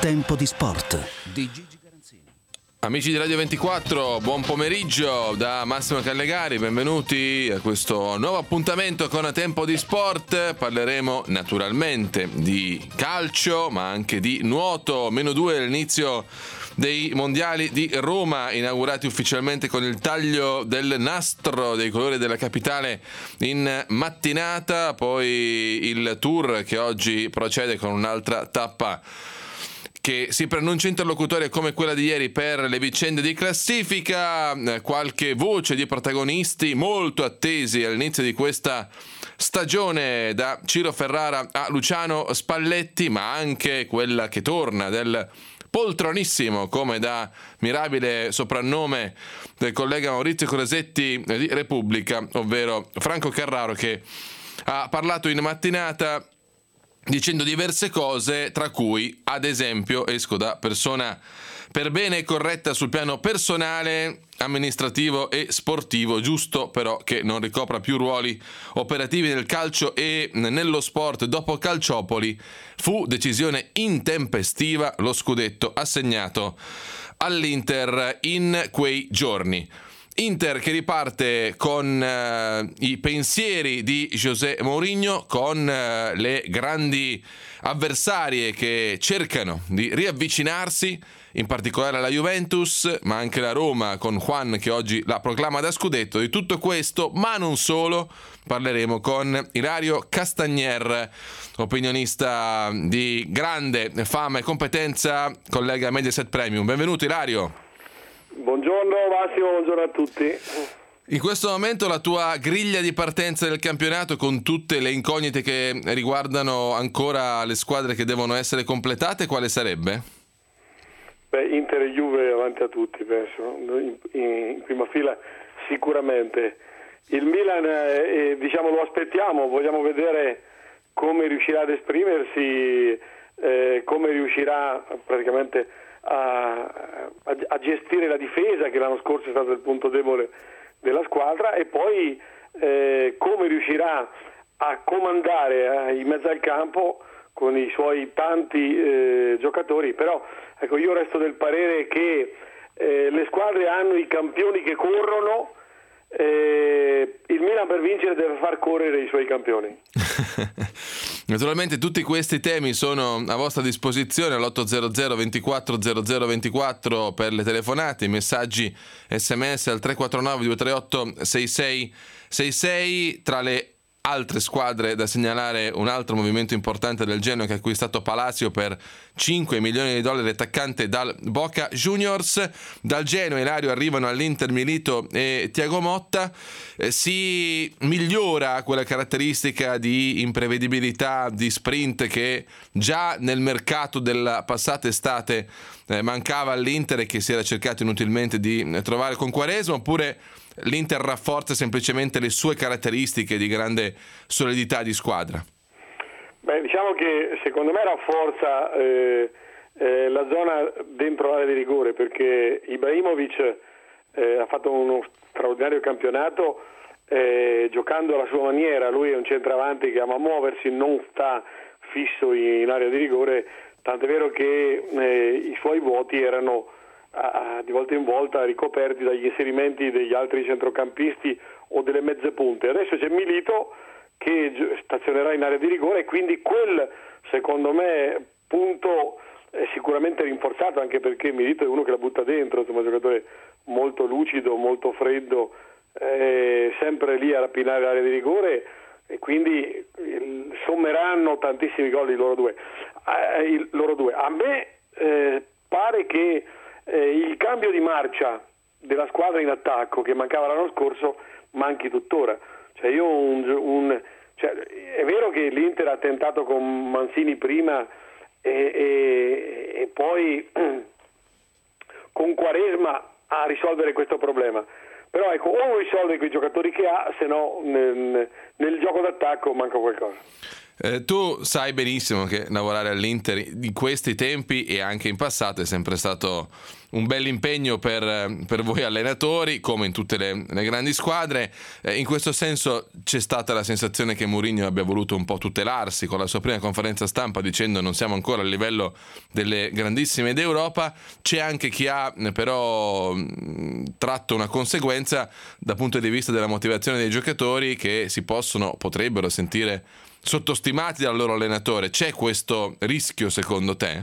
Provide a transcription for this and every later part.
Tempo di Sport di Gigi Garanzini. Amici di Radio 24, buon pomeriggio da Massimo Callegari, benvenuti a questo nuovo appuntamento con Tempo di Sport. Parleremo naturalmente di calcio, ma anche di nuoto. -2 all'inizio dei mondiali di Roma, inaugurati ufficialmente con il taglio del nastro dei colori della capitale in mattinata, poi il tour che oggi procede con un'altra tappa che si preannuncia interlocutoria come quella di ieri per le vicende di classifica, qualche voce di protagonisti molto attesi all'inizio di questa stagione, da Ciro Ferrara a Luciano Spalletti, ma anche quella che torna del poltronissimo, come da mirabile soprannome del collega Maurizio Crosetti di Repubblica, ovvero Franco Carraro, che ha parlato in mattinata dicendo diverse cose, tra cui, ad esempio, esco da persona per bene e corretta sul piano personale, amministrativo e sportivo, giusto però che non ricopra più ruoli operativi nel calcio e nello sport. Dopo Calciopoli fu decisione intempestiva lo scudetto assegnato all'Inter in quei giorni. Inter che riparte con i pensieri di José Mourinho, con le grandi avversarie che cercano di riavvicinarsi, in particolare la Juventus, ma anche la Roma con Juan che oggi la proclama da scudetto. Di tutto questo, ma non solo, parleremo con Ilario Castagnier, opinionista di grande fama e competenza, collega Mediaset Premium. Benvenuto Ilario. Buongiorno Massimo, buongiorno a tutti. In questo momento la tua griglia di partenza del campionato, con tutte le incognite che riguardano ancora le squadre che devono essere completate, quale sarebbe? Inter e Juve avanti a tutti, penso, in prima fila sicuramente. Il Milan lo aspettiamo, vogliamo vedere come riuscirà ad esprimersi, come riuscirà praticamente a gestire la difesa, che l'anno scorso è stato il punto debole della squadra, e poi come riuscirà a comandare in mezzo al campo con i suoi tanti giocatori. Però ecco, io resto del parere che le squadre hanno i campioni che corrono, il Milan per vincere deve far correre i suoi campioni. Naturalmente tutti questi temi sono a vostra disposizione all'800 24 00 24 per le telefonate, i messaggi SMS al 349 238 6666. Tra le altre squadre da segnalare un altro movimento importante del Genoa, che ha acquistato Palacio per $5 milioni, attaccante dal Boca Juniors. Dal Genoa Ilario arrivano all'Inter Milito e Thiago Motta. Si migliora quella caratteristica di imprevedibilità, di sprint che già nel mercato della passata estate mancava all'Inter e che si era cercato inutilmente di trovare con Quaresma, oppure l'Inter rafforza semplicemente le sue caratteristiche di grande solidità di squadra? Diciamo che secondo me rafforza la zona dentro l'area di rigore, perché Ibrahimovic ha fatto uno straordinario campionato giocando alla sua maniera. Lui è un centravanti che ama muoversi, non sta fisso in area di rigore, tant'è vero che i suoi vuoti erano di volta in volta ricoperti dagli inserimenti degli altri centrocampisti o delle mezze punte. Adesso c'è Milito che stazionerà in area di rigore, e quindi quel, secondo me, punto è sicuramente rinforzato, anche perché Milito è uno che la butta dentro, insomma, un giocatore molto lucido, molto freddo, sempre lì a rapinare l'area di rigore, e quindi sommeranno tantissimi gol loro due. A me pare che il cambio di marcia della squadra in attacco, che mancava l'anno scorso, manchi tuttora. Cioè è vero che l'Inter ha tentato con Mancini prima e poi con Quaresma a risolvere questo problema, però ecco, o risolve quei giocatori che ha, se no nel gioco d'attacco manca qualcosa. Tu sai benissimo che lavorare all'Inter di questi tempi e anche in passato è sempre stato un bel impegno per voi allenatori, come in tutte le grandi squadre. In questo senso c'è stata la sensazione che Mourinho abbia voluto un po' tutelarsi con la sua prima conferenza stampa dicendo non siamo ancora a livello delle grandissime d'Europa. C'è anche chi ha però tratto una conseguenza dal punto di vista della motivazione dei giocatori, che potrebbero sentire sottostimati dal loro allenatore. C'è questo rischio secondo te?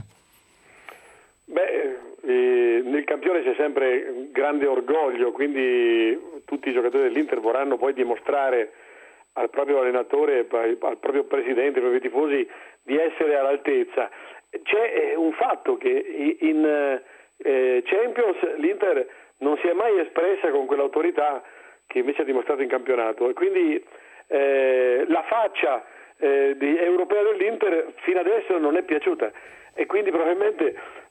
Nel campione c'è sempre grande orgoglio, quindi tutti i giocatori dell'Inter vorranno poi dimostrare al proprio allenatore, al proprio presidente, ai propri tifosi di essere all'altezza. C'è un fatto che in Champions l'Inter non si è mai espressa con quell'autorità che invece ha dimostrato in campionato, e quindi la faccia europea dell'Inter fino adesso non è piaciuta, e quindi probabilmente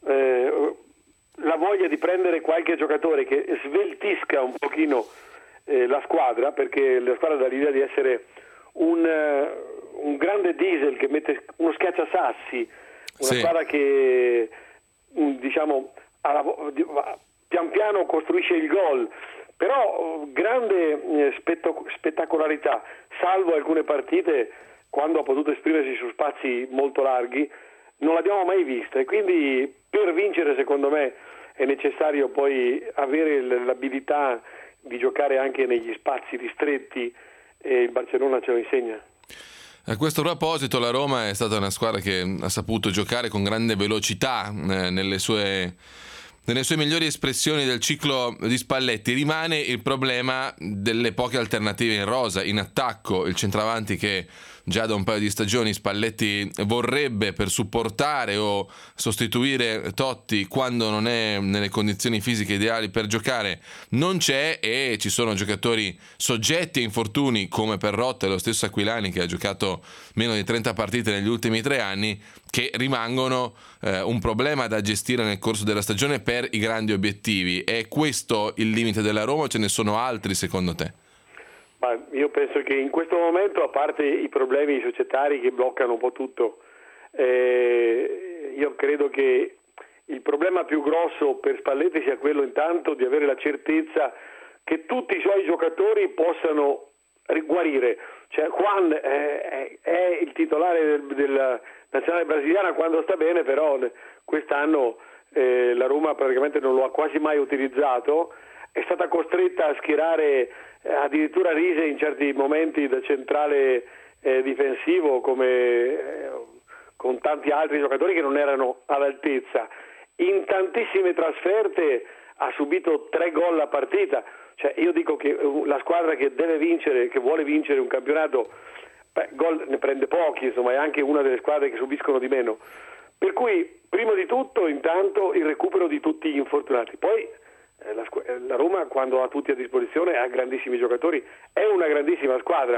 la voglia di prendere qualche giocatore che sveltisca un pochino la squadra, perché la squadra dà l'idea di essere un grande diesel che mette uno schiacciasassi, una squadra che diciamo pian piano costruisce il gol, però grande spettacolarità, salvo alcune partite quando ha potuto esprimersi su spazi molto larghi, non l'abbiamo mai vista, e quindi per vincere secondo me è necessario poi avere l'abilità di giocare anche negli spazi ristretti, e il Barcellona ce lo insegna. A questo proposito la Roma è stata una squadra che ha saputo giocare con grande velocità nelle sue migliori espressioni del ciclo di Spalletti. Rimane il problema delle poche alternative in rosa, in attacco, il centravanti che già da un paio di stagioni Spalletti vorrebbe per supportare o sostituire Totti quando non è nelle condizioni fisiche ideali per giocare non c'è, e ci sono giocatori soggetti a infortuni come Perrotta e lo stesso Aquilani, che ha giocato meno di 30 partite negli ultimi 3 anni, che rimangono un problema da gestire nel corso della stagione per i grandi obiettivi. È questo il limite della Roma o ce ne sono altri secondo te? Ma io penso che in questo momento, a parte i problemi societari che bloccano un po' tutto, io credo che il problema più grosso per Spalletti sia quello intanto di avere la certezza che tutti i suoi giocatori possano guarire. Cioè Juan è il titolare della nazionale brasiliana quando sta bene, però quest'anno la Roma praticamente non lo ha quasi mai utilizzato, è stata costretta a schierare addirittura Riise in certi momenti da centrale difensivo, con tanti altri giocatori che non erano all'altezza. In tantissime trasferte ha subito 3 gol a partita. Cioè io dico che la squadra che deve vincere, che vuole vincere un campionato, gol ne prende pochi, insomma è anche una delle squadre che subiscono di meno. Per cui prima di tutto intanto il recupero di tutti gli infortunati, poi la Roma quando ha tutti a disposizione ha grandissimi giocatori, è una grandissima squadra.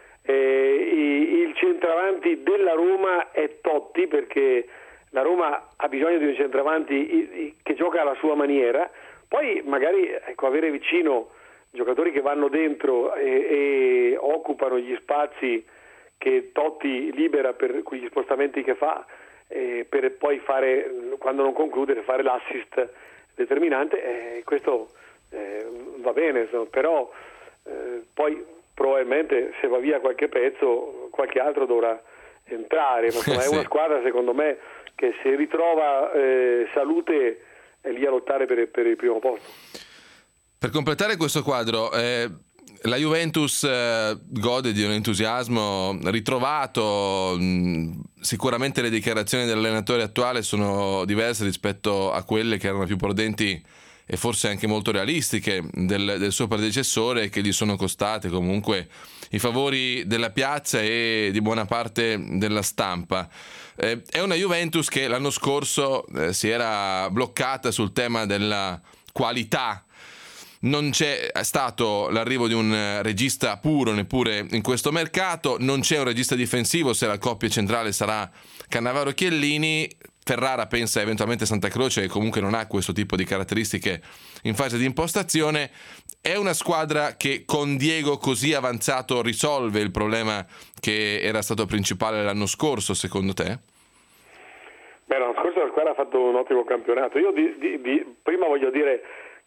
Il centravanti della Roma è Totti, perché la Roma ha bisogno di un centravanti che gioca alla sua maniera. Poi magari avere vicino giocatori che vanno dentro e occupano gli spazi che Totti libera per quegli spostamenti che fa, per poi fare, quando non conclude, fare l'assist determinante, questo va bene, insomma, però poi probabilmente se va via qualche pezzo qualche altro dovrà entrare, ma insomma, è una squadra secondo me che se ritrova salute è lì a lottare per il primo posto. Per completare questo quadro, la Juventus gode di un entusiasmo ritrovato. Sicuramente le dichiarazioni dell'allenatore attuale sono diverse rispetto a quelle che erano più prudenti e forse anche molto realistiche del suo predecessore, che gli sono costate comunque i favori della piazza e di buona parte della stampa. È una Juventus che l'anno scorso si era bloccata sul tema della qualità. Non c'è stato l'arrivo di un regista puro neppure in questo mercato, non c'è un regista difensivo se la coppia centrale sarà Cannavaro-Chiellini. Ferrara pensa eventualmente a Santa Croce, che comunque non ha questo tipo di caratteristiche in fase di impostazione. È una squadra che con Diego così avanzato risolve il problema che era stato principale l'anno scorso, secondo te? Beh, l'anno scorso la squadra ha fatto un ottimo campionato. Io prima voglio dire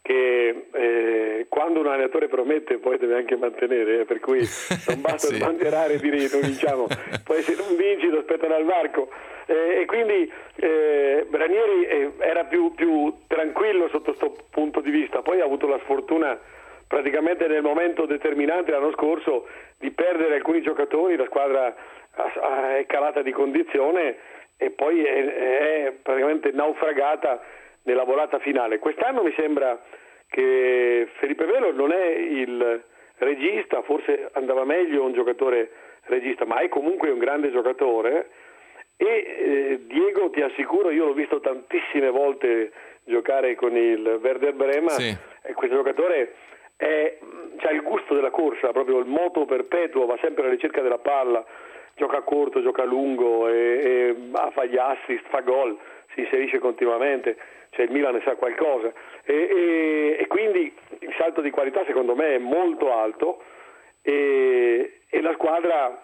che quando un allenatore promette poi deve anche mantenere, per cui non basta sì. sbandierare e dire non vinciamo, poi se non vinci ti aspettano al varco, e quindi Ranieri era più tranquillo sotto questo punto di vista. Poi ha avuto la sfortuna praticamente nel momento determinante l'anno scorso di perdere alcuni giocatori, la squadra è calata di condizione e poi è praticamente naufragata nella volata finale. Quest'anno mi sembra che Felipe Melo non è il regista, forse andava meglio un giocatore regista, ma è comunque un grande giocatore, e Diego, ti assicuro, io l'ho visto tantissime volte giocare con il Werder Brema, sì. E questo giocatore c'ha il gusto della corsa, proprio il moto perpetuo, va sempre alla ricerca della palla, gioca corto, gioca lungo, e fa gli assist, fa gol, si inserisce continuamente, cioè il Milan ne sa qualcosa, e quindi il salto di qualità secondo me è molto alto, e la squadra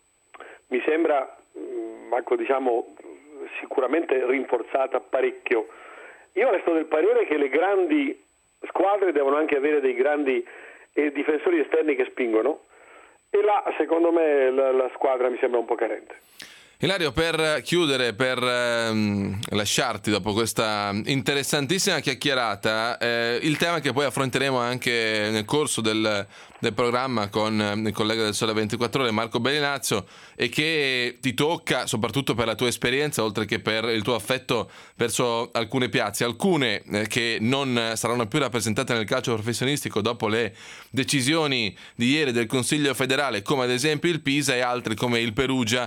mi sembra, diciamo, sicuramente rinforzata parecchio. Io resto del parere che le grandi squadre devono anche avere dei grandi difensori esterni che spingono, e là secondo me la squadra mi sembra un po' carente. Ilario, per chiudere, per lasciarti dopo questa interessantissima chiacchierata, il tema che poi affronteremo anche nel corso del programma con il collega del Sole 24 Ore, Marco Bellinazzo, e che ti tocca soprattutto per la tua esperienza, oltre che per il tuo affetto verso alcune piazze, alcune che non saranno più rappresentate nel calcio professionistico dopo le decisioni di ieri del Consiglio federale, come ad esempio il Pisa, e altre come il Perugia,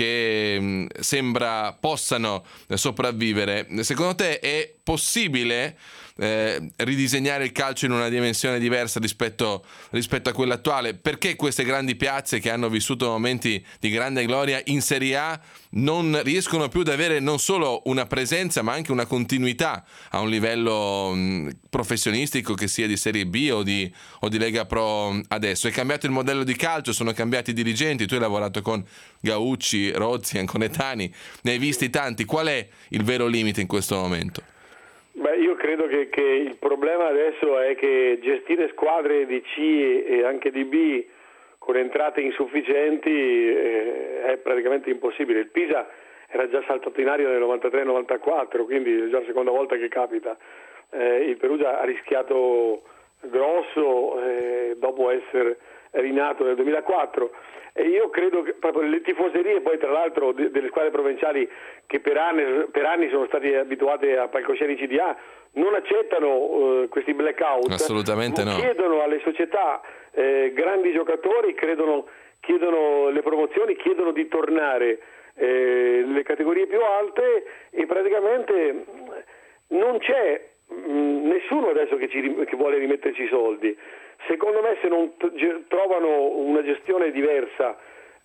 che sembra possano sopravvivere. Secondo te è possibile ridisegnare il calcio in una dimensione diversa rispetto a quella attuale? Perché queste grandi piazze che hanno vissuto momenti di grande gloria in Serie A non riescono più ad avere non solo una presenza ma anche una continuità a un livello professionistico, che sia di Serie B o di Lega Pro adesso? È cambiato il modello di calcio, sono cambiati i dirigenti, tu hai lavorato con Gaucci, Rozzi, Anconetani, ne hai visti tanti. Qual è il vero limite in questo momento? Beh, io credo che il problema adesso è che gestire squadre di C e anche di B con entrate insufficienti è praticamente impossibile. Il Pisa era già saltato in aria nel 93-94, quindi è già la seconda volta che capita. Il Perugia ha rischiato grosso dopo essere rinato nel 2004, e io credo che proprio le tifoserie, poi tra l'altro delle squadre provinciali che per anni sono stati abituate a palcoscenici di A, non accettano questi blackout. Assolutamente no. Chiedono alle società grandi giocatori, chiedono le promozioni, chiedono di tornare nelle categorie più alte, e praticamente non c'è nessuno adesso che vuole rimetterci i soldi. Secondo me, se non trovano una gestione diversa,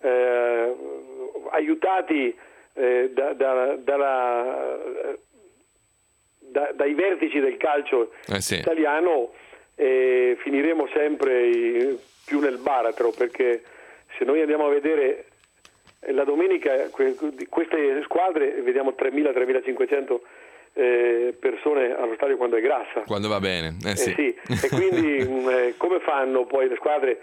aiutati dai vertici del calcio italiano, finiremo sempre più nel baratro, perché se noi andiamo a vedere la domenica queste squadre, vediamo 3.000-3.500 persone allo stadio quando è grassa, quando va bene, sì. E quindi come fanno poi le squadre?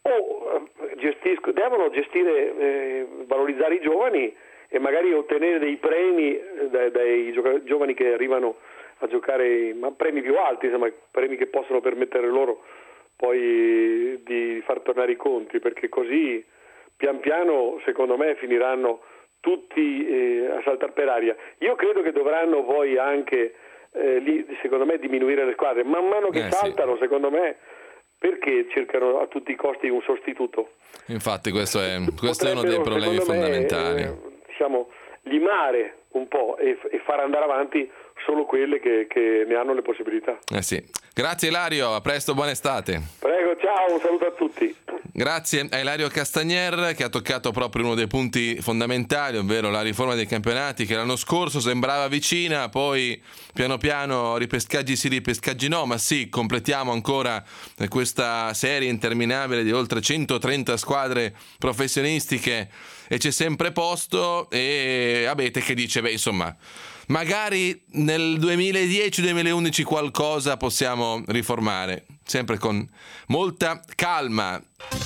Devono gestire, valorizzare i giovani e magari ottenere dei premi dai giovani che arrivano a giocare, ma premi più alti, insomma, premi che possono permettere loro poi di far tornare i conti, perché così pian piano secondo me finiranno tutti a saltare per aria. Io credo che dovranno poi anche secondo me diminuire le squadre man mano che saltano, sì. Secondo me, perché cercano a tutti i costi un sostituto. Infatti questo è uno dei problemi fondamentali. Diciamo, limare un po' e far andare avanti solo quelle che ne hanno le possibilità. Sì. Grazie Ilario, a presto, buona estate. Prego, ciao, un saluto a tutti. Grazie a Ilario Castagner che ha toccato proprio uno dei punti fondamentali, ovvero la riforma dei campionati che l'anno scorso sembrava vicina, poi piano piano ripescaggi sì, ripescaggi no, ma sì, completiamo ancora questa serie interminabile di oltre 130 squadre professionistiche e c'è sempre posto. E Abete che dice, insomma, magari nel 2010-2011 qualcosa possiamo riformare, sempre con molta calma.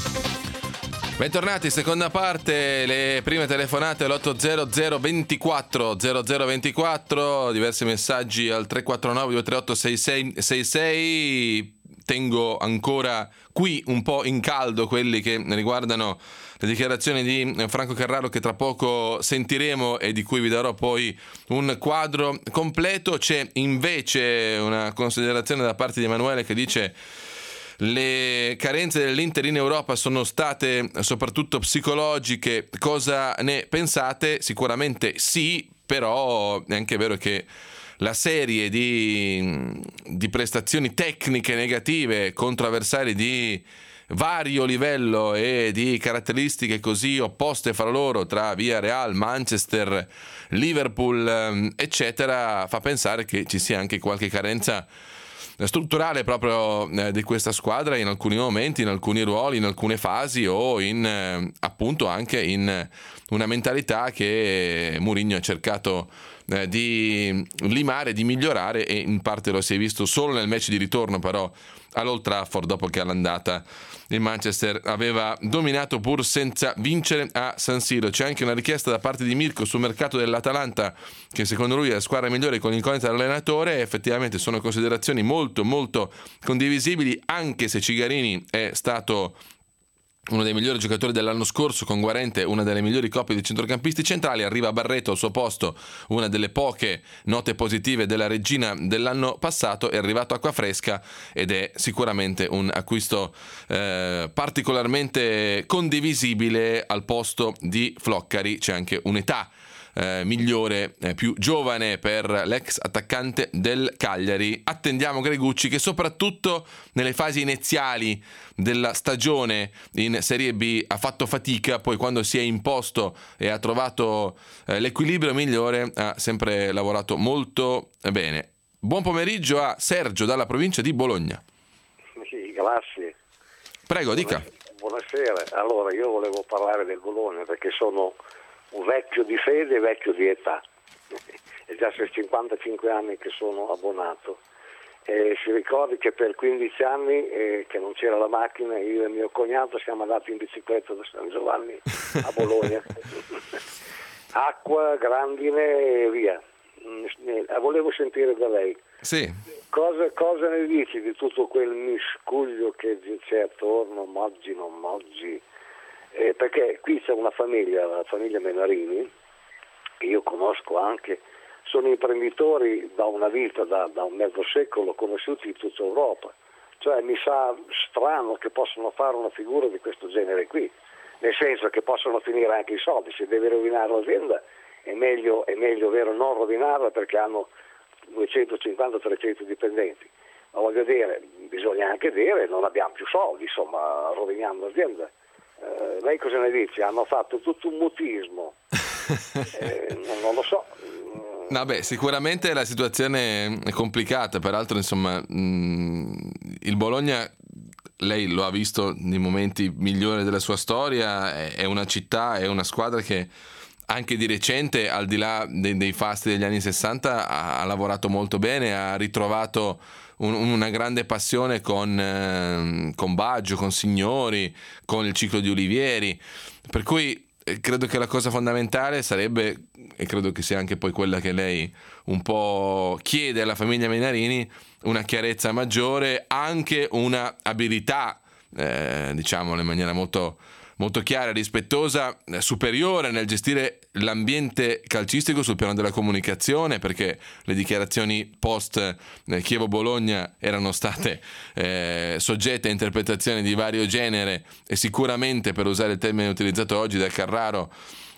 Bentornati, seconda parte, le prime telefonate all'800 24 0024, diversi messaggi al 349 238 6666. Tengo ancora qui un po' in caldo quelli che riguardano le dichiarazioni di Franco Carraro che tra poco sentiremo e di cui vi darò poi un quadro completo. C'è invece una considerazione da parte di Emanuele che dice: le carenze dell'Inter in Europa sono state soprattutto psicologiche, cosa ne pensate? Sicuramente sì, però è anche vero che la serie di prestazioni tecniche negative contro avversari di vario livello e di caratteristiche così opposte fra loro, tra Villarreal, Manchester, Liverpool, eccetera, fa pensare che ci sia anche qualche carenza strutturale proprio di questa squadra in alcuni momenti, in alcuni ruoli, in alcune fasi o in appunto anche in una mentalità che Mourinho ha cercato di limare, di migliorare, e in parte lo si è visto solo nel match di ritorno però all'Old Trafford, dopo che all'andata il Manchester aveva dominato pur senza vincere a San Siro. C'è anche una richiesta da parte di Mirko sul mercato dell'Atalanta, che secondo lui è la squadra migliore con l'incognita dell'allenatore. Effettivamente sono considerazioni molto molto condivisibili, anche se Cigarini è stato uno dei migliori giocatori dell'anno scorso, con Guarente una delle migliori coppie di centrocampisti centrali. Arriva Barreto al suo posto, una delle poche note positive della regina dell'anno passato. È arrivato Acquafresca ed è sicuramente un acquisto particolarmente condivisibile al posto di Floccari. C'è anche un'età migliore, più giovane per l'ex attaccante del Cagliari. Attendiamo Gregucci, che soprattutto nelle fasi iniziali della stagione in Serie B ha fatto fatica, poi quando si è imposto e ha trovato l'equilibrio migliore ha sempre lavorato molto bene. Buon pomeriggio a Sergio dalla provincia di Bologna. Sì, grazie. Prego, dica. Buonasera. Allora, io volevo parlare del Bologna perché sono un vecchio di fede e vecchio di età. È già 55 anni che sono abbonato. Si ricordi che per 15 anni che non c'era la macchina, io e mio cognato siamo andati in bicicletta da San Giovanni a Bologna. Acqua, grandine e via. Volevo sentire da lei. Sì. Cosa ne dici di tutto quel miscuglio che c'è attorno, moggi, non moggi? Perché qui c'è una famiglia, la famiglia Menarini, che io conosco anche, sono imprenditori da una vita, da un mezzo secolo, conosciuti in tutta Europa. Cioè mi sa strano che possano fare una figura di questo genere qui, nel senso che possono finire anche i soldi. Se deve rovinare l'azienda è meglio vero non rovinarla, perché hanno 250-300 dipendenti. Ma voglio dire, bisogna anche dire non abbiamo più soldi, insomma, roviniamo l'azienda. Lei cosa ne dice? Hanno fatto tutto un mutismo. Non lo so. Vabbè, sicuramente la situazione è complicata. Peraltro, insomma, il Bologna, lei lo ha visto nei momenti migliori della sua storia, è una città, è una squadra che anche di recente, al di là dei fasti degli anni 60, ha lavorato molto bene, ha ritrovato una grande passione con Baggio, con Signori, con il ciclo di Olivieri, per cui credo che la cosa fondamentale sarebbe, e credo che sia anche poi quella che lei un po' chiede alla famiglia Menarini, una chiarezza maggiore, anche una abilità, diciamolo in maniera molto molto chiara e rispettosa, superiore nel gestire l'ambiente calcistico sul piano della comunicazione, perché le dichiarazioni post Chievo-Bologna erano state soggette a interpretazioni di vario genere, e sicuramente, per usare il termine utilizzato oggi da Carraro,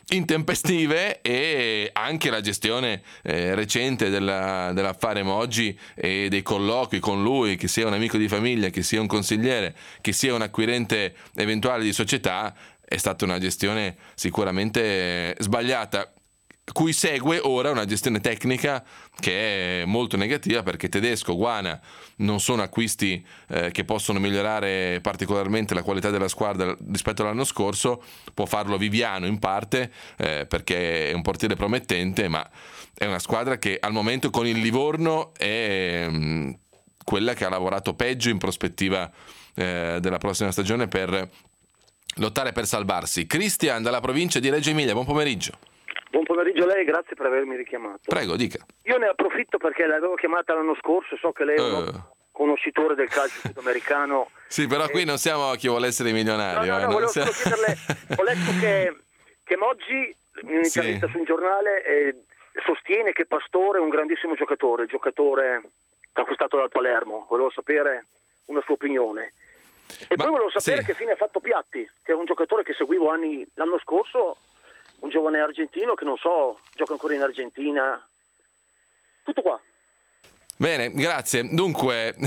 intempestive, e anche la gestione recente dell'affare Moggi e dei colloqui con lui, che sia un amico di famiglia, che sia un consigliere, che sia un acquirente eventuale di società, è stata una gestione sicuramente sbagliata, cui segue ora una gestione tecnica che è molto negativa, perché Tedesco, Guana non sono acquisti che possono migliorare particolarmente la qualità della squadra rispetto all'anno scorso. Può farlo Viviano in parte, perché è un portiere promettente, ma è una squadra che al momento con il Livorno è quella che ha lavorato peggio in prospettiva della prossima stagione per lottare per salvarsi. Cristian dalla provincia di Reggio Emilia, buon pomeriggio. Buon pomeriggio a lei, grazie per avermi richiamato. Prego, dica. Io ne approfitto perché l'avevo chiamata l'anno scorso, so che lei è un conoscitore del calcio sudamericano. Sì, però qui non siamo chi vuole essere milionario. No, volevo solo chiederle, ho letto che Moggi, in un'intervista su un giornale, sostiene che Pastore è un grandissimo giocatore acquistato dal Palermo. Volevo sapere una sua opinione. E poi volevo sapere che fine ha fatto Piatti, che è un giocatore che seguivo l'anno scorso, un giovane argentino che non so, gioca ancora in Argentina. Tutto qua. Bene, grazie. Dunque,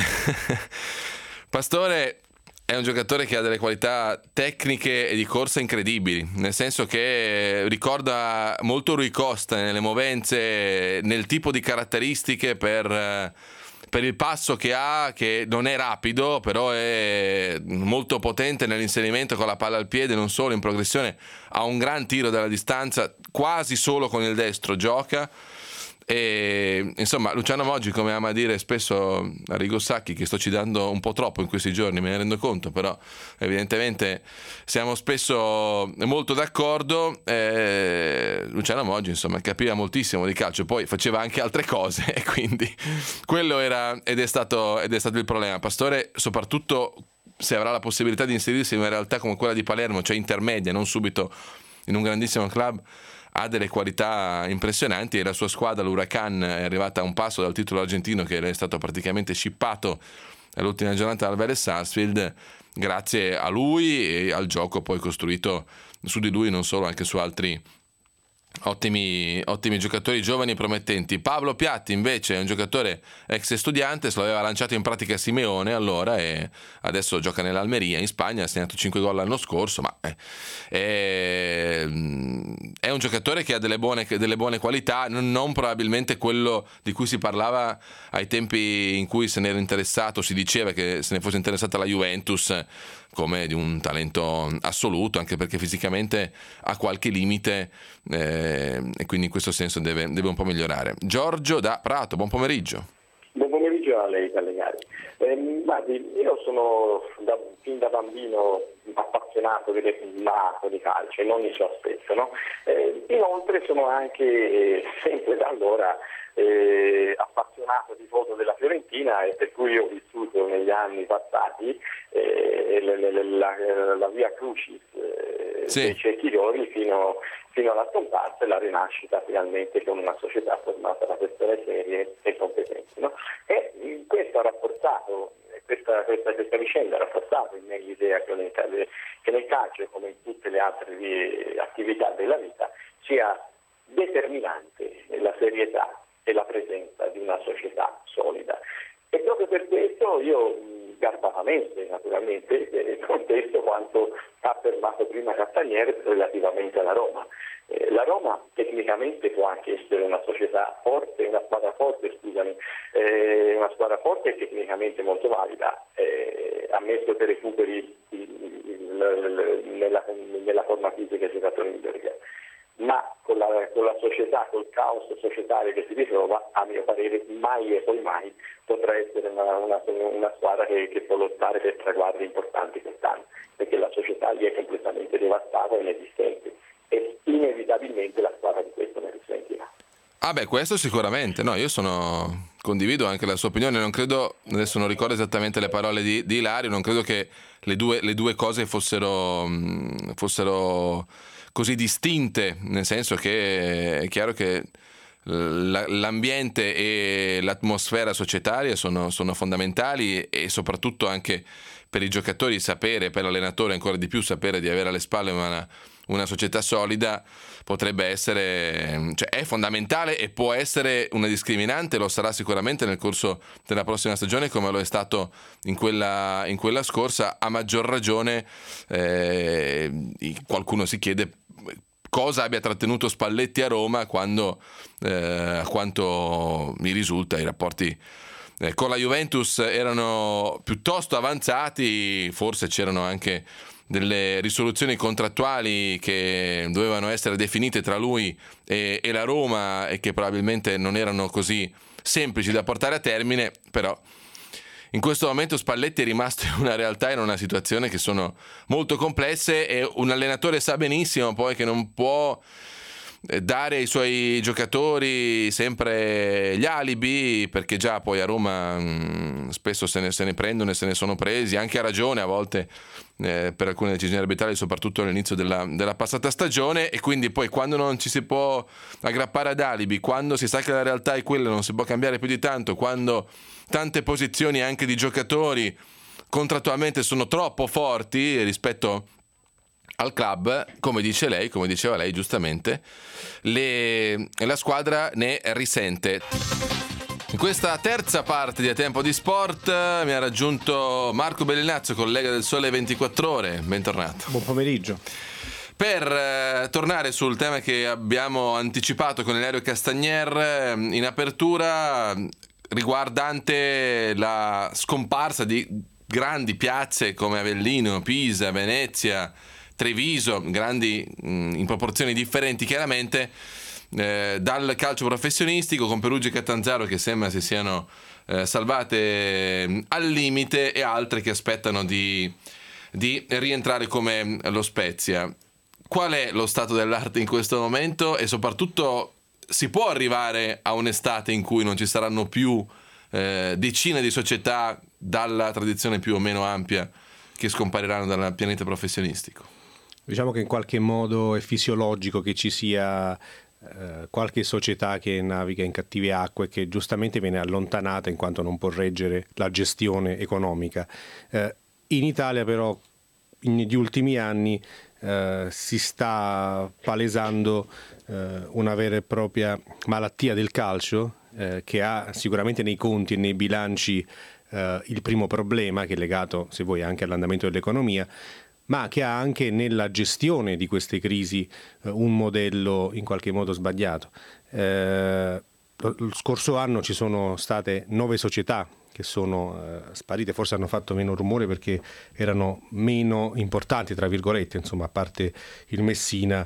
Pastore è un giocatore che ha delle qualità tecniche e di corsa incredibili, nel senso che ricorda molto Rui Costa nelle movenze, nel tipo di caratteristiche per il passo che ha, che non è rapido, però è molto potente nell'inserimento con la palla al piede, non solo in progressione, ha un gran tiro dalla distanza, quasi solo con il destro gioca. E insomma, Luciano Moggi, come ama dire spesso Arrigo Sacchi, che sto citando un po' troppo in questi giorni, me ne rendo conto, però evidentemente siamo spesso molto d'accordo. Luciano Moggi, insomma, capiva moltissimo di calcio, poi faceva anche altre cose, e quindi quello era ed è stato il problema. Pastore, soprattutto se avrà la possibilità di inserirsi in una realtà come quella di Palermo, cioè intermedia, non subito in un grandissimo club, ha delle qualità impressionanti, e la sua squadra, l'Huracan, è arrivata a un passo dal titolo argentino, che è stato praticamente scippato all'ultima giornata dal Vélez Sarsfield, grazie a lui e al gioco poi costruito su di lui, non solo, anche su altri ottimi giocatori giovani e promettenti. Pablo Piatti invece è un giocatore ex Estudiantes, lo aveva lanciato in pratica Simeone allora, e adesso gioca nell'Almeria in Spagna, ha segnato 5 gol l'anno scorso, ma è un giocatore che ha delle buone qualità, non probabilmente quello di cui si parlava ai tempi in cui se ne era interessato, si diceva che se ne fosse interessata la Juventus, come di un talento assoluto, anche perché fisicamente ha qualche limite, e quindi in questo senso deve un po' migliorare. Giorgio da Prato, buon pomeriggio. Buon pomeriggio a lei, Callegari. Guardi, io sono fin da bambino appassionato di calcio, in ogni suo aspetto, no? Inoltre sono anche sempre da allora appassionato tifoso della Fiorentina, e per cui ho vissuto negli anni passati la via Crucis dei Cecchiroli fino alla scomparsa e la rinascita finalmente con una società formata da persone serie e competenti, no? E questo ha rafforzato, questa vicenda ha rafforzato in me l'idea che nel calcio, come in tutte le altre attività della vita, sia determinante la serietà e la presenza di una società solida. E proprio per questo io garbatamente, naturalmente, contesto quanto ha affermato prima Castagnere relativamente alla Roma. La Roma tecnicamente può anche essere una società forte, una squadra forte, una squadra forte e tecnicamente molto valida, ammesso che recuperi nella forma fisica i giocatori migliori. Ma con la società, col caos societario che si ritrova, a mio parere mai e poi mai potrà essere una squadra che può lottare per traguardi importanti quest'anno, perché la società lì è completamente devastata e inesistente, e inevitabilmente la squadra di questo ne risentirà. Questo sicuramente, no, io condivido anche la sua opinione, non credo, adesso non ricordo esattamente le parole di Ilario, non credo che le due cose fossero così distinte, nel senso che è chiaro che l'ambiente e l'atmosfera societaria sono fondamentali, e soprattutto anche per i giocatori sapere, per l'allenatore ancora di più sapere di avere alle spalle una società solida potrebbe essere, cioè è fondamentale e può essere una discriminante, lo sarà sicuramente nel corso della prossima stagione come lo è stato in quella scorsa. A maggior ragione qualcuno si chiede cosa abbia trattenuto Spalletti a Roma quando, a quanto mi risulta, i rapporti con la Juventus erano piuttosto avanzati, forse c'erano anche delle risoluzioni contrattuali che dovevano essere definite tra lui e la Roma e che probabilmente non erano così semplici da portare a termine, però in questo momento Spalletti è rimasto in una realtà, in una situazione che sono molto complesse, e un allenatore sa benissimo poi che non può dare ai suoi giocatori sempre gli alibi, perché già poi a Roma spesso se ne prendono e se ne sono presi, anche a ragione a volte, per alcune decisioni arbitrali, soprattutto all'inizio della passata stagione, e quindi poi quando non ci si può aggrappare ad alibi, quando si sa che la realtà è quella, non si può cambiare più di tanto, quando tante posizioni anche di giocatori contrattualmente sono troppo forti rispetto al club, come diceva lei giustamente, la squadra ne risente. In questa terza parte di A Tempo di Sport mi ha raggiunto Marco Bellinazzo, collega del Sole 24 Ore. Bentornato. Buon pomeriggio. Per tornare sul tema che abbiamo anticipato con Ilario Castagnier in apertura, riguardante la scomparsa di grandi piazze come Avellino, Pisa, Venezia, Treviso, grandi in proporzioni differenti chiaramente, dal calcio professionistico, con Perugia e Catanzaro che sembra si siano salvate al limite, e altre che aspettano di rientrare come lo Spezia. Qual è lo stato dell'arte in questo momento, e soprattutto si può arrivare a un'estate in cui non ci saranno più decine di società dalla tradizione più o meno ampia che scompariranno dal pianeta professionistico? Diciamo che in qualche modo è fisiologico che ci sia qualche società che naviga in cattive acque e che giustamente viene allontanata in quanto non può reggere la gestione economica. In Italia però negli ultimi anni si sta palesando una vera e propria malattia del calcio, che ha sicuramente nei conti e nei bilanci il primo problema, che è legato, se vuoi, anche all'andamento dell'economia, ma che ha anche nella gestione di queste crisi un modello in qualche modo sbagliato. Lo scorso anno ci sono state 9 società che sono sparite, forse hanno fatto meno rumore perché erano meno importanti, tra virgolette, insomma, a parte il Messina,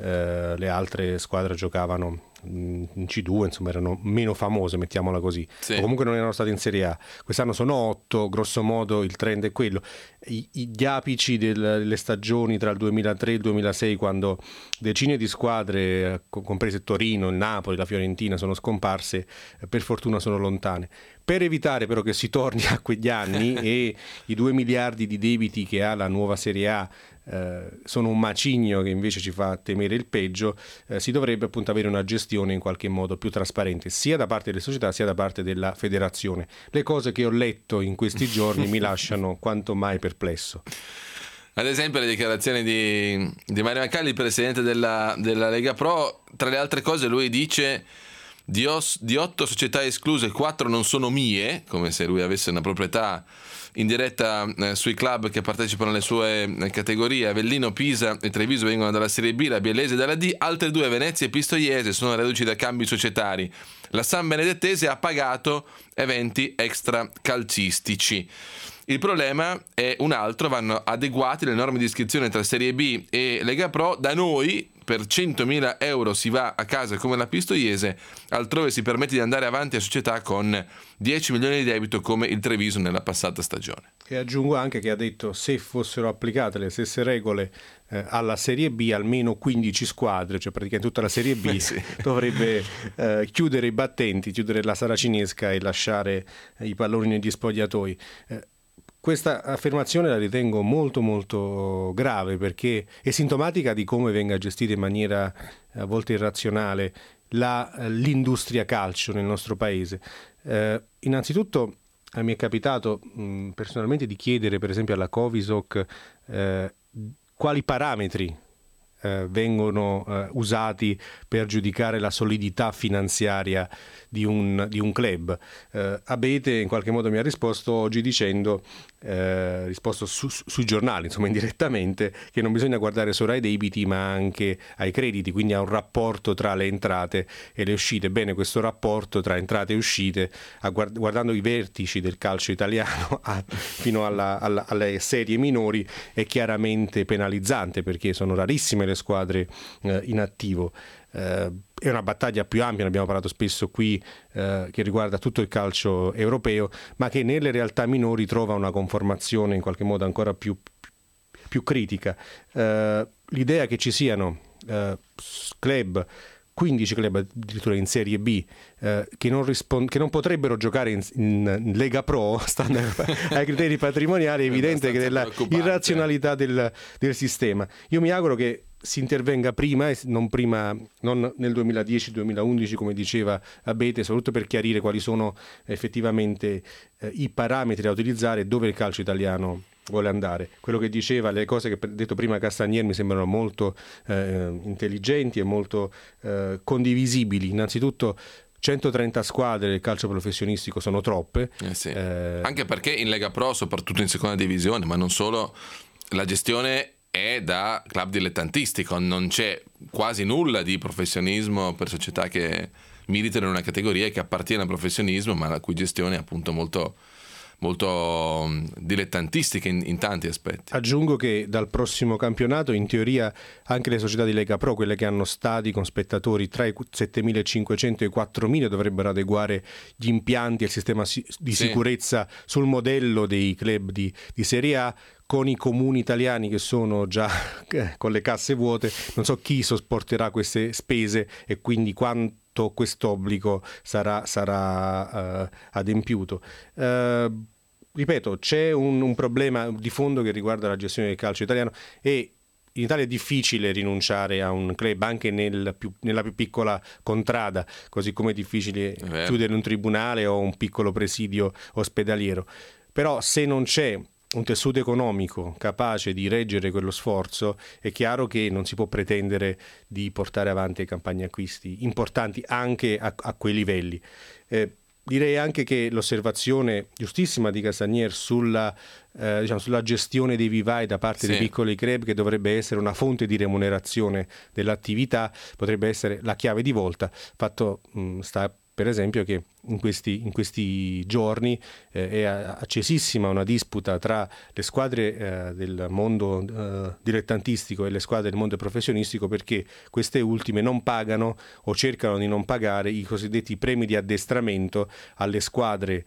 le altre squadre giocavano in C2, insomma erano meno famose, mettiamola così, sì. O comunque non erano state in Serie A. Quest'anno sono 8, grosso modo il trend è quello. Gli apici delle stagioni tra il 2003 e il 2006, quando decine di squadre, comprese Torino, il Napoli, la Fiorentina, sono scomparse, per fortuna sono lontane. Per evitare però che si torni a quegli anni e i 2 miliardi di debiti che ha la nuova Serie A sono un macigno che invece ci fa temere il peggio, si dovrebbe appunto avere una gestione in qualche modo più trasparente, sia da parte delle società sia da parte della federazione. Le cose che ho letto in questi giorni mi lasciano quanto mai perplesso. Ad esempio le dichiarazioni di Mario Mancalli, il presidente della Lega Pro. Tra le altre cose lui dice: di 8 società escluse, 4 non sono mie, come se lui avesse una proprietà in diretta sui club che partecipano alle sue categorie. Avellino, Pisa e Treviso vengono dalla Serie B, la Biellese dalla D, altre 2, Venezia e Pistoiese, sono reduci da cambi societari. La San Benedettese ha pagato eventi extra calcistici. Il problema è un altro: vanno adeguati le norme di iscrizione tra Serie B e Lega Pro. Da noi per 100.000 euro si va a casa come la Pistoiese, altrove si permette di andare avanti a società con 10 milioni di debito come il Treviso nella passata stagione. E aggiungo anche che ha detto: se fossero applicate le stesse regole alla Serie B, almeno 15 squadre, cioè praticamente tutta la Serie B, sì, dovrebbe chiudere i battenti, chiudere la saracinesca e lasciare i palloni negli spogliatoi. Questa affermazione la ritengo molto molto grave, perché è sintomatica di come venga gestita in maniera a volte irrazionale l'industria calcio nel nostro paese. Innanzitutto mi è capitato personalmente di chiedere per esempio alla Covisoc quali parametri vengono usati per giudicare la solidità finanziaria di un club. Abete in qualche modo mi ha risposto oggi dicendo, risposto sui giornali, insomma indirettamente, che non bisogna guardare solo ai debiti ma anche ai crediti, quindi a un rapporto tra le entrate e le uscite. Bene, questo rapporto tra entrate e uscite, guardando i vertici del calcio italiano fino alle serie minori, è chiaramente penalizzante, perché sono rarissime le squadre in attivo. È una battaglia più ampia, ne abbiamo parlato spesso qui, che riguarda tutto il calcio europeo, ma che nelle realtà minori trova una conformazione in qualche modo ancora più critica. L'idea che ci siano club, 15 club addirittura in Serie B, che non potrebbero giocare in Lega Pro, stando ai criteri patrimoniali, è evidente che della irrazionalità del sistema. Io mi auguro che si intervenga prima, non nel 2010-2011 come diceva Abete, soprattutto per chiarire quali sono effettivamente i parametri da utilizzare e dove il calcio italiano vuole andare. Quello che diceva, le cose che ha detto prima Castagnier mi sembrano molto intelligenti e molto condivisibili. Innanzitutto 130 squadre del calcio professionistico sono troppe. Sì. Anche perché in Lega Pro, soprattutto in seconda divisione, ma non solo, la gestione è da club dilettantistico, non c'è quasi nulla di professionismo per società che militano in una categoria che appartiene al professionismo, ma la cui gestione è appunto molto dilettantistica in tanti aspetti. Aggiungo che dal prossimo campionato in teoria anche le società di Lega Pro, quelle che hanno stadi con spettatori tra i 7.500 e i 4.000, dovrebbero adeguare gli impianti e il sistema di sicurezza sul modello dei club di Serie A, con i comuni italiani che sono già con le casse vuote. Non so chi sopporterà queste spese e quindi quanto quest'obbligo sarà adempiuto. Ripeto, c'è un problema di fondo che riguarda la gestione del calcio italiano, e in Italia è difficile rinunciare a un club anche nella più piccola contrada, così come è difficile chiudere un tribunale o un piccolo presidio ospedaliero. Però se non c'è un tessuto economico capace di reggere quello sforzo, è chiaro che non si può pretendere di portare avanti campagne acquisti importanti anche a quei livelli. Direi anche che l'osservazione giustissima di Castagnier sulla gestione dei vivai da parte dei piccoli club, che dovrebbe essere una fonte di remunerazione dell'attività, potrebbe essere la chiave di volta. Fatto sta per esempio che in questi giorni è accesissima una disputa tra le squadre del mondo dilettantistico e le squadre del mondo professionistico, perché queste ultime non pagano o cercano di non pagare i cosiddetti premi di addestramento alle squadre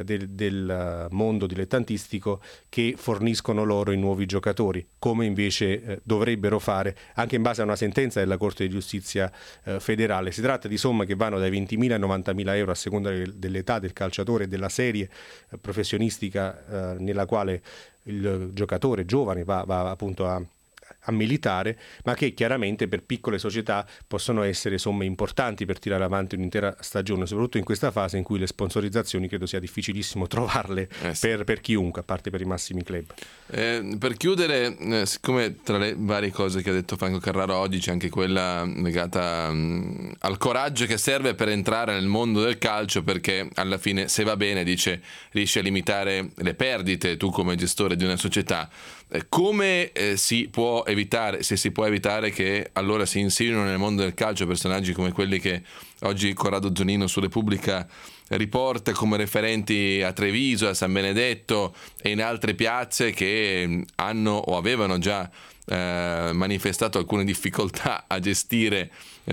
del mondo dilettantistico che forniscono loro i nuovi giocatori, come invece dovrebbero fare anche in base a una sentenza della Corte di Giustizia federale. Si tratta di somme che vanno dai 20.000 ai 90.000 euro a seconda dell'età del calciatore e della serie professionistica nella quale il giocatore giovane va appunto a militare, ma che chiaramente per piccole società possono essere somme importanti per tirare avanti un'intera stagione, soprattutto in questa fase in cui le sponsorizzazioni credo sia difficilissimo trovarle per chiunque, a parte per i massimi club. Per chiudere, siccome tra le varie cose che ha detto Franco Carraro oggi c'è anche quella legata al coraggio che serve per entrare nel mondo del calcio, perché alla fine, se va bene, dice, riesci a limitare le perdite tu come gestore di una società. Come si può evitare, se si può evitare, che allora si insinuino nel mondo del calcio personaggi come quelli che oggi Corrado Zunino su Repubblica riporta come referenti a Treviso, a San Benedetto e in altre piazze, che hanno o avevano già manifestato alcune difficoltà a gestire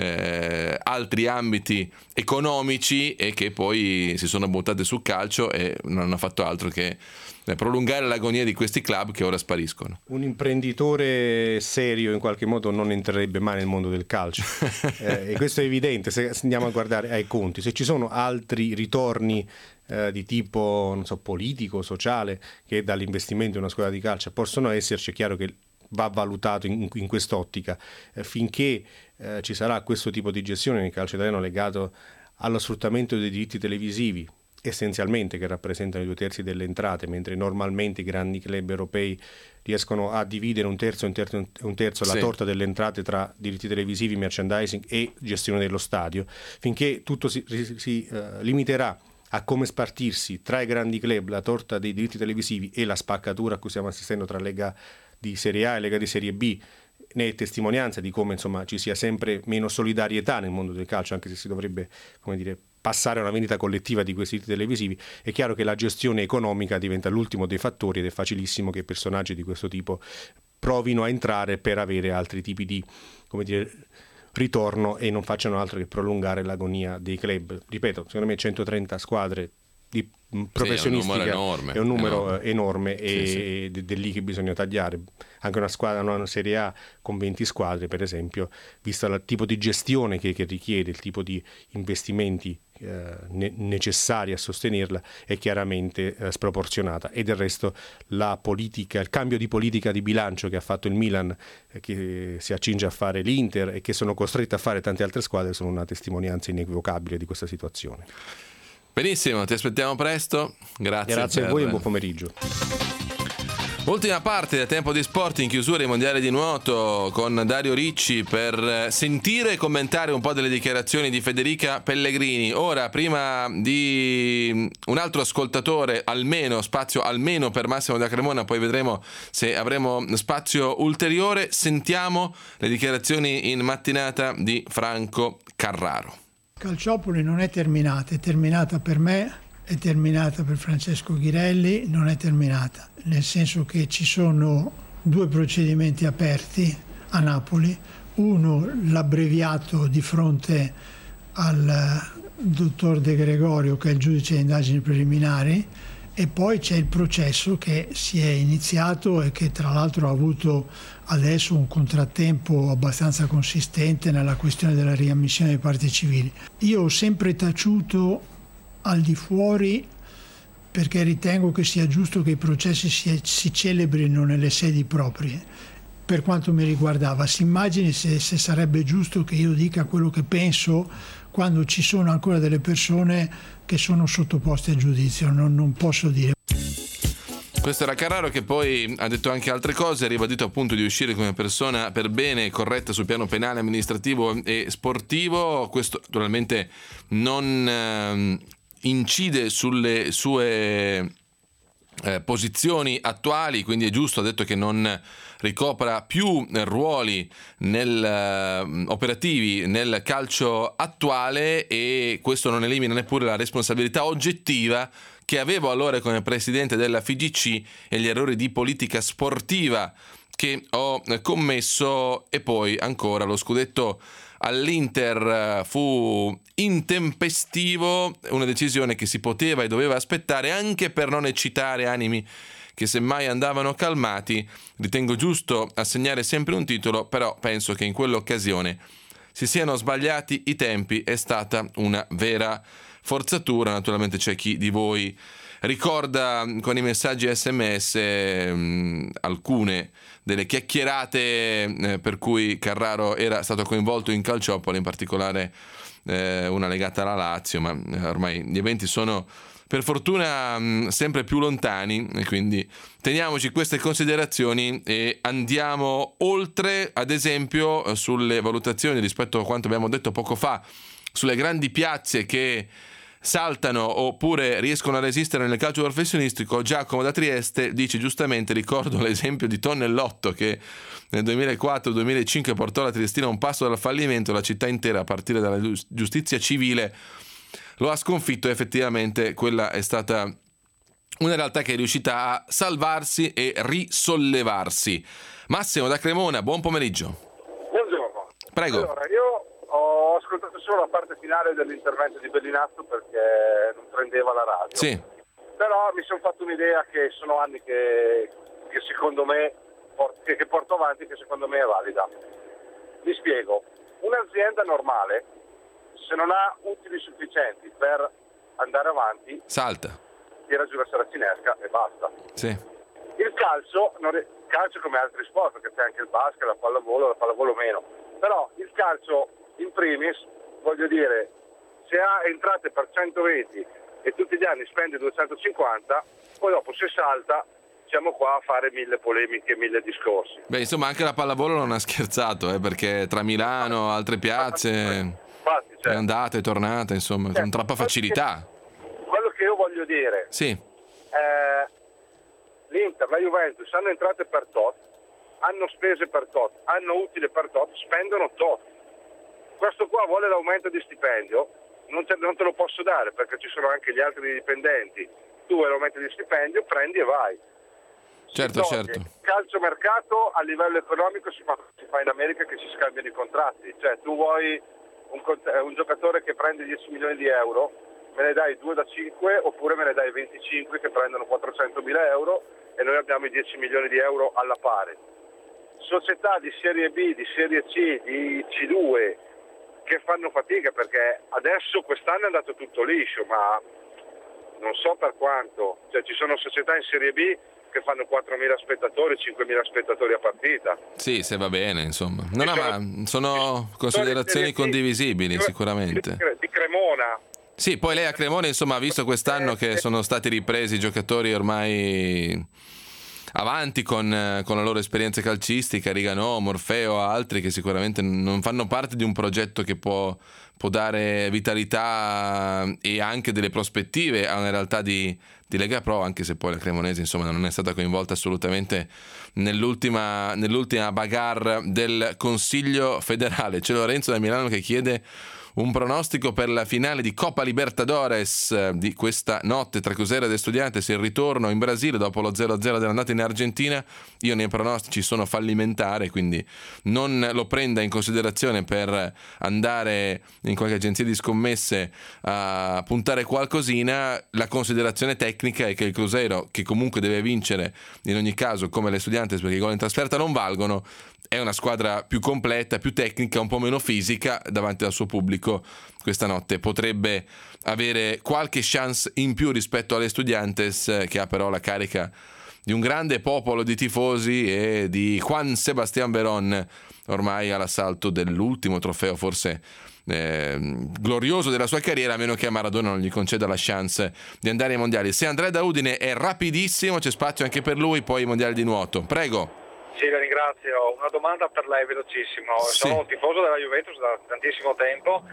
altri ambiti economici, e che poi si sono buttate sul calcio e non hanno fatto altro che prolungare l'agonia di questi club che ora spariscono. Un imprenditore serio in qualche modo non entrerebbe mai nel mondo del calcio e questo è evidente se andiamo a guardare ai conti. Se ci sono altri ritorni di tipo, non so, politico, sociale, che dall'investimento in una squadra di calcio possono esserci, è chiaro che va valutato in quest'ottica. Finché ci sarà questo tipo di gestione nel calcio italiano legato allo sfruttamento dei diritti televisivi, essenzialmente che rappresentano i 2/3 delle entrate, mentre normalmente i grandi club europei riescono a dividere un terzo la torta delle entrate tra diritti televisivi, merchandising e gestione dello stadio, finché tutto si limiterà a come spartirsi tra i grandi club la torta dei diritti televisivi e la spaccatura a cui stiamo assistendo tra Lega di Serie A e Lega di Serie B, ne è testimonianza di come insomma ci sia sempre meno solidarietà nel mondo del calcio, anche se si dovrebbe, come dire, passare a una vendita collettiva di questi diritti televisivi. È chiaro che la gestione economica diventa l'ultimo dei fattori ed è facilissimo che personaggi di questo tipo provino a entrare per avere altri tipi di, come dire, ritorno e non facciano altro che prolungare l'agonia dei club. Ripeto, secondo me 130 squadre di professionistica è un numero enorme ed è lì che bisogna tagliare. Anche una squadra, una Serie A con 20 squadre per esempio, visto il tipo di gestione che richiede, il tipo di investimenti necessari a sostenerla, è chiaramente sproporzionata. E del resto la politica, il cambio di politica di bilancio che ha fatto il Milan, che si accinge a fare l'Inter e che sono costrette a fare tante altre squadre, sono una testimonianza inequivocabile di questa situazione. Benissimo, ti aspettiamo presto. Grazie a voi e buon pomeriggio. Ultima parte del Tempo di Sport in chiusura ai mondiali di nuoto con Dario Ricci per sentire e commentare un po' delle dichiarazioni di Federica Pellegrini. Ora, prima di un altro ascoltatore, spazio almeno per Massimo da Cremona, poi vedremo se avremo spazio ulteriore, sentiamo le dichiarazioni in mattinata di Franco Carraro. Calciopoli non è terminata per me, è terminata per Francesco Ghirelli, non è terminata, nel senso che ci sono 2 procedimenti aperti a Napoli, uno l'abbreviato di fronte al dottor De Gregorio, che è il giudice di indagini preliminari, e poi c'è il processo che si è iniziato e che tra l'altro ha avuto adesso un contrattempo abbastanza consistente nella questione della riammissione dei parti civili. Io ho sempre taciuto al di fuori perché ritengo che sia giusto che i processi si celebrino nelle sedi proprie. Per quanto mi riguardava, si immagini se sarebbe giusto che io dica quello che penso quando ci sono ancora delle persone che sono sottoposte a giudizio. Non posso dire. Questo era Carraro, che poi ha detto anche altre cose, ha ribadito appunto di uscire come persona per bene e corretta sul piano penale, amministrativo e sportivo. Questo naturalmente non incide sulle sue posizioni attuali, quindi è giusto, ha detto che non ricopra più ruoli operativi nel calcio attuale, e questo non elimina neppure la responsabilità oggettiva che avevo allora come presidente della FIGC e gli errori di politica sportiva che ho commesso. E poi ancora lo scudetto all'Inter fu intempestivo, una decisione che si poteva e doveva aspettare anche per non eccitare animi che semmai andavano calmati. Ritengo giusto assegnare sempre un titolo, però penso che in quell'occasione si siano sbagliati i tempi, è stata una vera forzatura. Naturalmente c'è chi di voi ricorda con i messaggi SMS alcune delle chiacchierate per cui Carraro era stato coinvolto in Calciopoli, in particolare una legata alla Lazio, ma ormai gli eventi sono per fortuna sempre più lontani, e quindi teniamoci queste considerazioni e andiamo oltre, ad esempio sulle valutazioni rispetto a quanto abbiamo detto poco fa sulle grandi piazze che saltano oppure riescono a resistere nel calcio professionistico. Giacomo da Trieste dice giustamente: ricordo l'esempio di Tonnellotto che nel 2004-2005 portò la Triestina a un passo dal fallimento, la città intera a partire dalla giustizia civile lo ha sconfitto. Effettivamente quella è stata una realtà che è riuscita a salvarsi e risollevarsi. Massimo da Cremona, buon pomeriggio. Buongiorno. Prego. Allora, io ho ascoltato solo la parte finale dell'intervento di Bellinazzo perché non prendeva la radio. Sì. Però mi sono fatto un'idea che sono anni che secondo me che porto avanti, che secondo me è valida. Vi spiego. Un'azienda normale, se non ha utili sufficienti per andare avanti, salta, tira giù la saracinesca e basta. Sì. Il calcio come altri sport, perché c'è anche il basket, la pallavolo meno, però il calcio in primis, voglio dire, se ha entrate per 120 e tutti gli anni spende 250, poi dopo se salta siamo qua a fare 1000 polemiche, 1000 discorsi. Beh, insomma, anche la pallavolo non ha scherzato, perché tra Milano, altre piazze, infatti, è andata e tornata, insomma, con troppa facilità. Quello che io voglio dire, sì, l'Inter, la Juventus hanno entrate per tot, hanno spese per tot, hanno utile per tot, spendono tot. Questo qua vuole l'aumento di stipendio, non te lo posso dare perché ci sono anche gli altri dipendenti. Tu vuoi l'aumento di stipendio, prendi e vai. Certo. Calciomercato a livello economico si fa in America, che si scambiano i contratti. Cioè tu vuoi un giocatore che prende 10 milioni di euro, me ne dai 2 da 5 oppure me ne dai 25 che prendono 400.000 euro e noi abbiamo i 10 milioni di euro alla pari. Società di Serie B, di Serie C, di C2 che fanno fatica, perché adesso quest'anno è andato tutto liscio, ma non so per quanto. Cioè ci sono società in Serie B che fanno 4.000 spettatori, 5.000 spettatori a partita. Sì, se va bene, insomma. Ma sono considerazioni condivisibili, sicuramente. Di Cremona. Sì, poi lei a Cremona, insomma, ha visto quest'anno che sono stati ripresi giocatori ormai avanti con la loro esperienza calcistica, Riganò, Morfeo, altri che sicuramente non fanno parte di un progetto che può dare vitalità e anche delle prospettive a una realtà di Lega Pro, anche se poi la Cremonese, insomma, non è stata coinvolta assolutamente nell'ultima bagarre del Consiglio federale. C'è Lorenzo da Milano che chiede un pronostico per la finale di Coppa Libertadores di questa notte tra Cruzeiro ed Estudiantes, il ritorno in Brasile dopo lo 0-0 dell'andata in Argentina. Io nei pronostici sono fallimentare, quindi non lo prenda in considerazione per andare in qualche agenzia di scommesse a puntare qualcosina. La considerazione tecnica è che il Cruzeiro, che comunque deve vincere in ogni caso come le Estudiantes perché i gol in trasferta non valgono, è una squadra più completa, più tecnica, un po' meno fisica davanti al suo pubblico. Questa notte potrebbe avere qualche chance in più rispetto alle Estudiantes, che ha però la carica di un grande popolo di tifosi e di Juan Sebastián Verón, ormai all'assalto dell'ultimo trofeo forse glorioso della sua carriera, a meno che a Maradona non gli conceda la chance di andare ai mondiali. Se Andrea da Udine è rapidissimo, c'è spazio anche per lui, poi i mondiali di nuoto. Prego. Sì, la ringrazio. Una domanda per lei velocissimo. Sì. Sono un tifoso della Juventus da tantissimo tempo.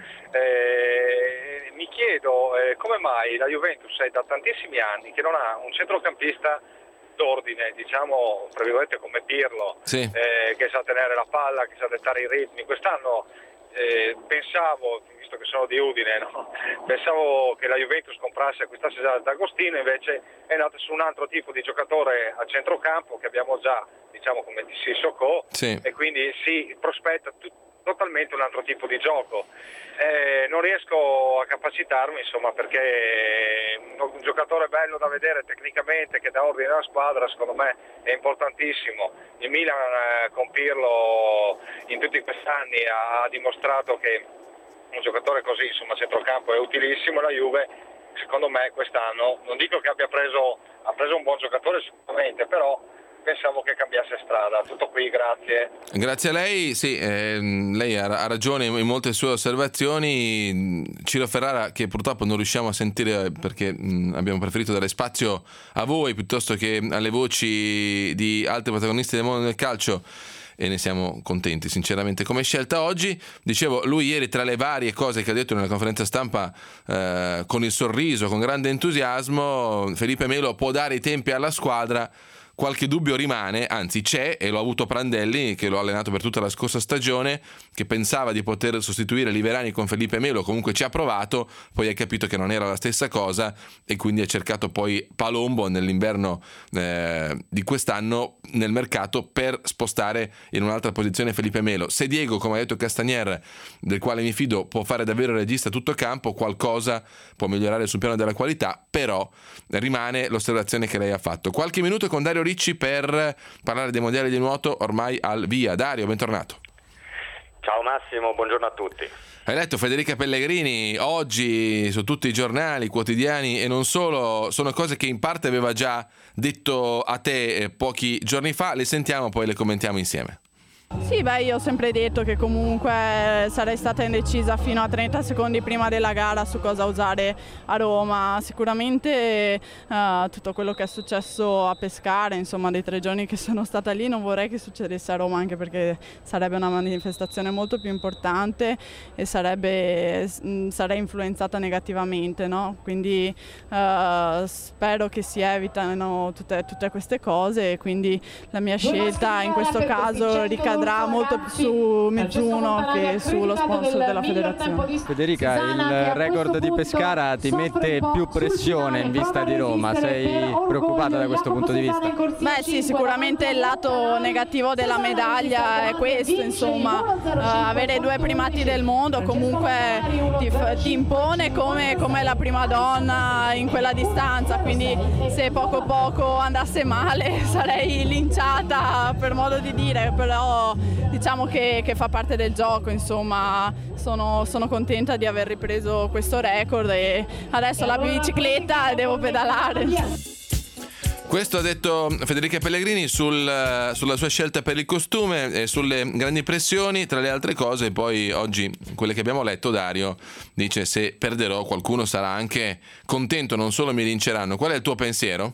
Mi chiedo come mai la Juventus è da tantissimi anni che non ha un centrocampista d'ordine, diciamo, tra virgolette, come Pirlo, sì, che sa tenere la palla, che sa dettare i ritmi. Quest'anno pensavo, visto che sono di Udine, no? Pensavo che la Juventus comprasse e acquistasse già D'Agostino, invece è andata su un altro tipo di giocatore a centrocampo che abbiamo già, diciamo, come di Sissoko, sì, e quindi si prospetta totalmente un altro tipo di gioco. Non riesco a capacitarmi, insomma, perché un giocatore bello da vedere tecnicamente, che dà ordine alla squadra, secondo me è importantissimo. Il Milan con Pirlo in tutti questi anni ha dimostrato che un giocatore così, insomma, a centrocampo è utilissimo. La Juve, secondo me, quest'anno, non dico che ha preso un buon giocatore sicuramente, però pensavo che cambiasse strada. Tutto qui, grazie. Grazie a lei. Sì, lei ha ragione in molte sue osservazioni. Ciro Ferrara, che purtroppo non riusciamo a sentire perché abbiamo preferito dare spazio a voi piuttosto che alle voci di altri protagonisti del mondo del calcio, e ne siamo contenti sinceramente come scelta oggi. Dicevo, lui ieri, tra le varie cose che ha detto nella conferenza stampa, con il sorriso, con grande entusiasmo, Felipe Melo può dare i tempi alla squadra. Qualche dubbio rimane, anzi c'è, e l'ho avuto Prandelli, che l'ho allenato per tutta la scorsa stagione, che pensava di poter sostituire Liverani con Felipe Melo. Comunque ci ha provato, poi ha capito che non era la stessa cosa e quindi ha cercato poi Palombo nell'inverno di quest'anno nel mercato per spostare in un'altra posizione Felipe Melo. Se Diego, come ha detto Castagnier, del quale mi fido, può fare davvero il regista tutto campo, qualcosa può migliorare sul piano della qualità, però rimane l'osservazione che lei ha fatto. Qualche minuto con Dario Ricci per parlare dei mondiali di nuoto ormai al via. Dario, bentornato. Ciao Massimo, buongiorno a tutti. Hai letto Federica Pellegrini oggi su tutti i giornali quotidiani e non solo, sono cose che in parte aveva già detto a te pochi giorni fa, le sentiamo poi le commentiamo insieme. Sì, io ho sempre detto che comunque sarei stata indecisa fino a 30 secondi prima della gara su cosa usare a Roma. Sicuramente tutto quello che è successo a Pescara, insomma, dei 3 giorni che sono stata lì, non vorrei che succedesse a Roma, anche perché sarebbe una manifestazione molto più importante e sarei influenzata negativamente, no? Quindi spero che si evitino tutte queste cose, e quindi la mia scelta in questo caso ricadrà molto più su Mizuno che sullo sponsor della federazione. Federica, il record di Pescara ti mette più pressione in vista di Roma, sei preoccupata da questo punto di vista? Beh sì, sicuramente il lato negativo della medaglia è questo, insomma, avere 2 primati del mondo comunque ti impone come la prima donna in quella distanza, quindi se poco andasse male sarei linciata, per modo di dire, però diciamo che fa parte del gioco, insomma. Sono contenta di aver ripreso questo record e adesso la bicicletta e devo pedalare. Questo ha detto Federica Pellegrini sulla sua scelta per il costume e sulle grandi pressioni, tra le altre cose. Poi oggi, quelle che abbiamo letto, Dario dice: se perderò qualcuno sarà anche contento, non solo mi linceranno. Qual è il tuo pensiero?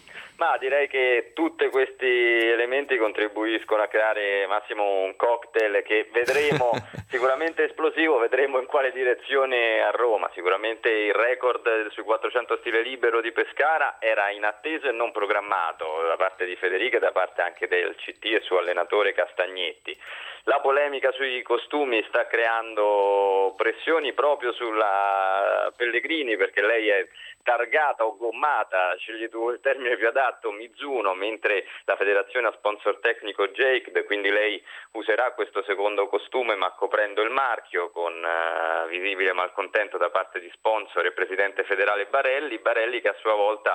Ma direi che tutti questi elementi contribuiscono a creare, Massimo, un cocktail che vedremo sicuramente esplosivo, vedremo in quale direzione a Roma. Sicuramente il record sui 400 stile libero di Pescara era inatteso e non programmato da parte di Federica e da parte anche del CT e suo allenatore Castagnetti. La polemica sui costumi sta creando pressioni proprio sulla Pellegrini, perché lei è targata o gommata, scegli tu il termine più adatto, Mizuno, mentre la federazione ha sponsor tecnico Jacobs, quindi lei userà questo secondo costume ma coprendo il marchio, con visibile malcontento da parte di sponsor e presidente federale Barelli che a sua volta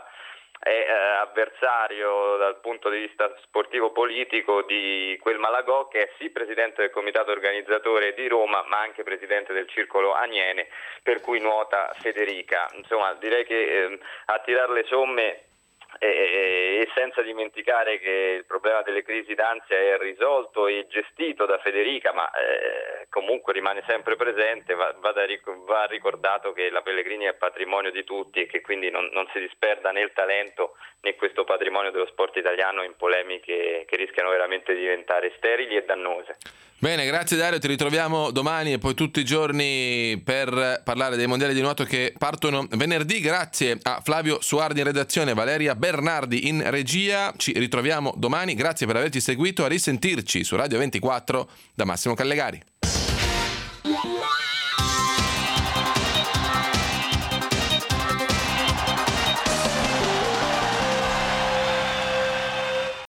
è avversario dal punto di vista sportivo-politico di quel Malagò, che è sì presidente del comitato organizzatore di Roma ma anche presidente del circolo Aniene, per cui nuota Federica. Insomma, direi che a tirar le somme e senza dimenticare che il problema delle crisi d'ansia è risolto e gestito da Federica, ma comunque rimane sempre presente, va ricordato che la Pellegrini è patrimonio di tutti e che quindi non si disperda né il talento né questo patrimonio dello sport italiano in polemiche che rischiano veramente di diventare sterili e dannose. Bene, grazie Dario, ti ritroviamo domani e poi tutti i giorni per parlare dei mondiali di nuoto che partono venerdì. Grazie a Flavio Suardi in redazione, Valeria Bernardi in regia. Ci ritroviamo domani, grazie per averci seguito, a risentirci su Radio 24 da Massimo Callegari.